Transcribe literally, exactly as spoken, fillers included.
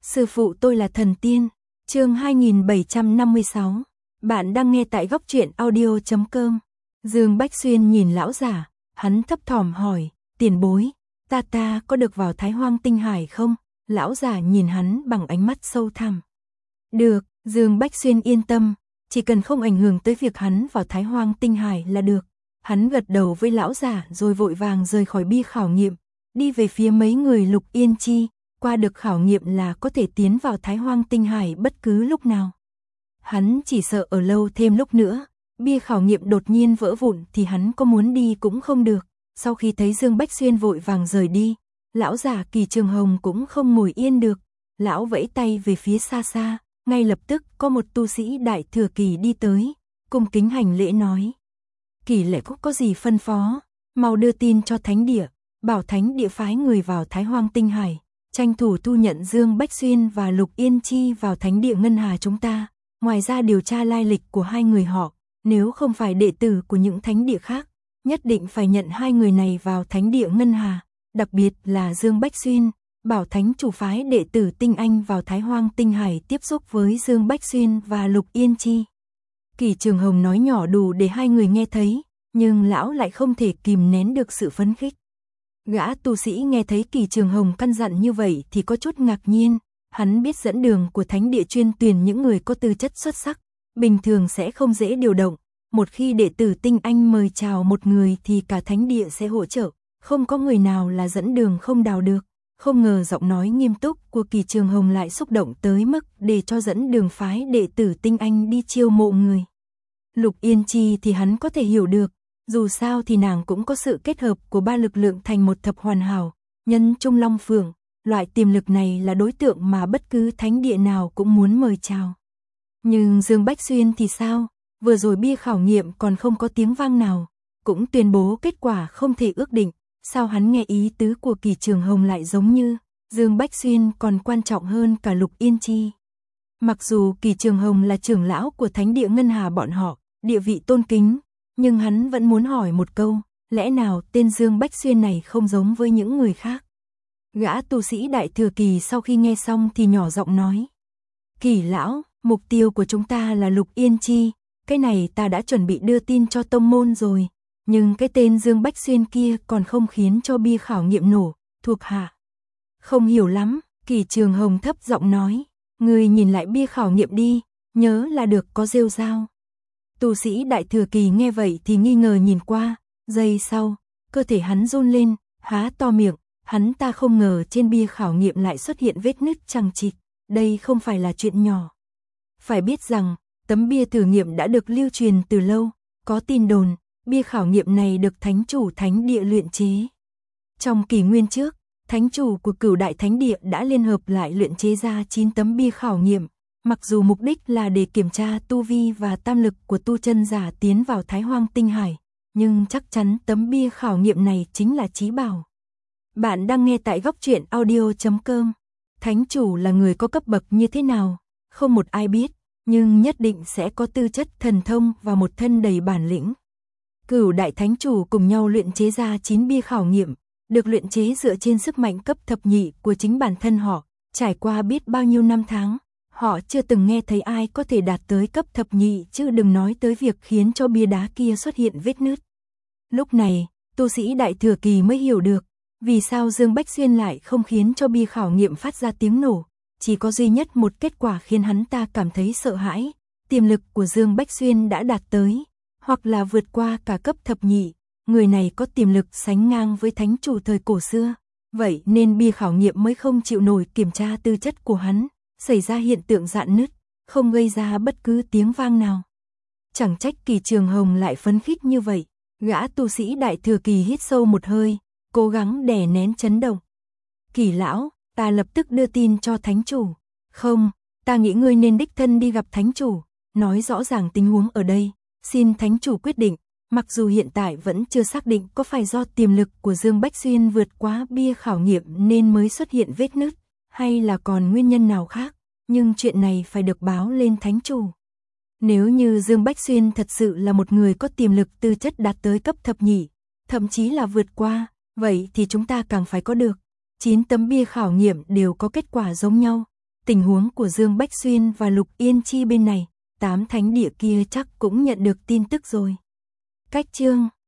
Sư phụ tôi là thần tiên. Chương hai nghìn bảy trăm năm mươi sáu. Bạn đang nghe tại góc truyện audio chấm com. Dương Bách Xuyên nhìn lão giả, hắn thấp thỏm hỏi, tiền bối, ta ta có được vào Thái Hoang Tinh Hải không? Lão giả nhìn hắn bằng ánh mắt sâu thẳm. Được, Dương Bách Xuyên yên tâm, chỉ cần không ảnh hưởng tới việc hắn vào Thái Hoang Tinh Hải là được. Hắn gật đầu với lão giả rồi vội vàng rời khỏi bia khảo nghiệm, đi về phía mấy người Lục Yên Chi, qua được khảo nghiệm là có thể tiến vào Thái Hoang Tinh Hải bất cứ lúc nào. Hắn chỉ sợ ở lâu thêm lúc nữa, bia khảo nghiệm đột nhiên vỡ vụn thì hắn có muốn đi cũng không được. Sau khi thấy Dương Bách Xuyên vội vàng rời đi, lão giả Kỳ Trường Hồng cũng không ngồi yên được. Lão vẫy tay về phía xa xa, ngay lập tức có một tu sĩ đại thừa kỳ đi tới, cung kính hành lễ nói. Kỳ lệ Cúc có gì phân phó, mau đưa tin cho thánh địa, bảo thánh địa phái người vào Thái Hoang Tinh Hải, tranh thủ thu nhận Dương Bách Xuyên và Lục Yên Chi vào thánh địa Ngân Hà chúng ta. Ngoài ra điều tra lai lịch của hai người họ, nếu không phải đệ tử của những thánh địa khác, nhất định phải nhận hai người này vào thánh địa Ngân Hà, đặc biệt là Dương Bách Xuyên, bảo thánh chủ phái đệ tử Tinh Anh vào Thái Hoang Tinh Hải tiếp xúc với Dương Bách Xuyên và Lục Yên Chi. Kỳ Trường Hồng nói nhỏ đủ để hai người nghe thấy, nhưng lão lại không thể kìm nén được sự phấn khích. Gã tu sĩ nghe thấy Kỳ Trường Hồng căn dặn như vậy thì có chút ngạc nhiên, hắn biết dẫn đường của thánh địa chuyên tuyển những người có tư chất xuất sắc, bình thường sẽ không dễ điều động, một khi đệ tử Tinh Anh mời chào một người thì cả thánh địa sẽ hỗ trợ, không có người nào là dẫn đường không đào được. Không ngờ giọng nói nghiêm túc của Kỳ Trường Hồng lại xúc động tới mức để cho dẫn đường phái đệ tử Tinh Anh đi chiêu mộ người. Lục Yên Chi thì hắn có thể hiểu được, dù sao thì nàng cũng có sự kết hợp của ba lực lượng thành một thập hoàn hảo, nhân trung long phượng, loại tiềm lực này là đối tượng mà bất cứ thánh địa nào cũng muốn mời chào. Nhưng Dương Bách Xuyên thì sao? Vừa rồi bia khảo nghiệm còn không có tiếng vang nào, cũng tuyên bố kết quả không thể ước định. Sao hắn nghe ý tứ của Kỳ Trường Hồng lại giống như Dương Bách Xuyên còn quan trọng hơn cả Lục Yên Chi. Mặc dù Kỳ Trường Hồng là trưởng lão của thánh địa Ngân Hà bọn họ, địa vị tôn kính, nhưng hắn vẫn muốn hỏi một câu, lẽ nào tên Dương Bách Xuyên này không giống với những người khác? Gã tu sĩ đại thừa kỳ sau khi nghe xong thì nhỏ giọng nói. Kỳ lão, mục tiêu của chúng ta là Lục Yên Chi, cái này ta đã chuẩn bị đưa tin cho tông môn rồi. Nhưng cái tên Dương Bách Xuyên kia còn không khiến cho bia khảo nghiệm nổ, thuộc hạ. Không hiểu lắm, Kỳ Trường Hồng thấp giọng nói, người nhìn lại bia khảo nghiệm đi, nhớ là được có rêu rao. Tu sĩ đại thừa kỳ nghe vậy thì nghi ngờ nhìn qua, giây sau, cơ thể hắn run lên, há to miệng, hắn ta không ngờ trên bia khảo nghiệm lại xuất hiện vết nứt chằng chịt, đây không phải là chuyện nhỏ. Phải biết rằng, tấm bia thử nghiệm đã được lưu truyền từ lâu, có tin đồn. Bia khảo nghiệm này được thánh chủ thánh địa luyện chế. Trong kỷ nguyên trước, thánh chủ của Cửu Đại Thánh Địa đã liên hợp lại luyện chế ra chín tấm bia khảo nghiệm, mặc dù mục đích là để kiểm tra tu vi và tam lực của tu chân giả tiến vào Thái Hoang Tinh Hải, nhưng chắc chắn tấm bia khảo nghiệm này chính là chí bảo. Bạn đang nghe tại góc truyện audio chấm com. Thánh chủ là người có cấp bậc như thế nào, không một ai biết, nhưng nhất định sẽ có tư chất thần thông và một thân đầy bản lĩnh. Cửu Đại Thánh Chủ cùng nhau luyện chế ra chín bia khảo nghiệm, được luyện chế dựa trên sức mạnh cấp thập nhị của chính bản thân họ, trải qua biết bao nhiêu năm tháng, họ chưa từng nghe thấy ai có thể đạt tới cấp thập nhị chứ đừng nói tới việc khiến cho bia đá kia xuất hiện vết nứt. Lúc này, tu sĩ đại thừa kỳ mới hiểu được, vì sao Dương Bách Xuyên lại không khiến cho bia khảo nghiệm phát ra tiếng nổ, chỉ có duy nhất một kết quả khiến hắn ta cảm thấy sợ hãi, tiềm lực của Dương Bách Xuyên đã đạt tới, hoặc là vượt qua cả cấp thập nhị, người này có tiềm lực sánh ngang với thánh chủ thời cổ xưa, vậy nên bia khảo nghiệm mới không chịu nổi kiểm tra tư chất của hắn, xảy ra hiện tượng rạn nứt, không gây ra bất cứ tiếng vang nào. Chẳng trách Kỳ Trường Hồng lại phấn khích như vậy, gã tu sĩ đại thừa kỳ hít sâu một hơi, cố gắng đè nén chấn động. Kỳ lão, ta lập tức đưa tin cho thánh chủ. Không, ta nghĩ ngươi nên đích thân đi gặp thánh chủ, nói rõ ràng tình huống ở đây. Xin thánh chủ quyết định, mặc dù hiện tại vẫn chưa xác định có phải do tiềm lực của Dương Bách Xuyên vượt quá bia khảo nghiệm nên mới xuất hiện vết nứt, hay là còn nguyên nhân nào khác, nhưng chuyện này phải được báo lên thánh chủ. Nếu như Dương Bách Xuyên thật sự là một người có tiềm lực tư chất đạt tới cấp thập nhị, thậm chí là vượt qua, vậy thì chúng ta càng phải có được. chín tấm bia khảo nghiệm đều có kết quả giống nhau, tình huống của Dương Bách Xuyên và Lục Yên Chi bên này, tám thánh địa kia chắc cũng nhận được tin tức rồi. Cách chương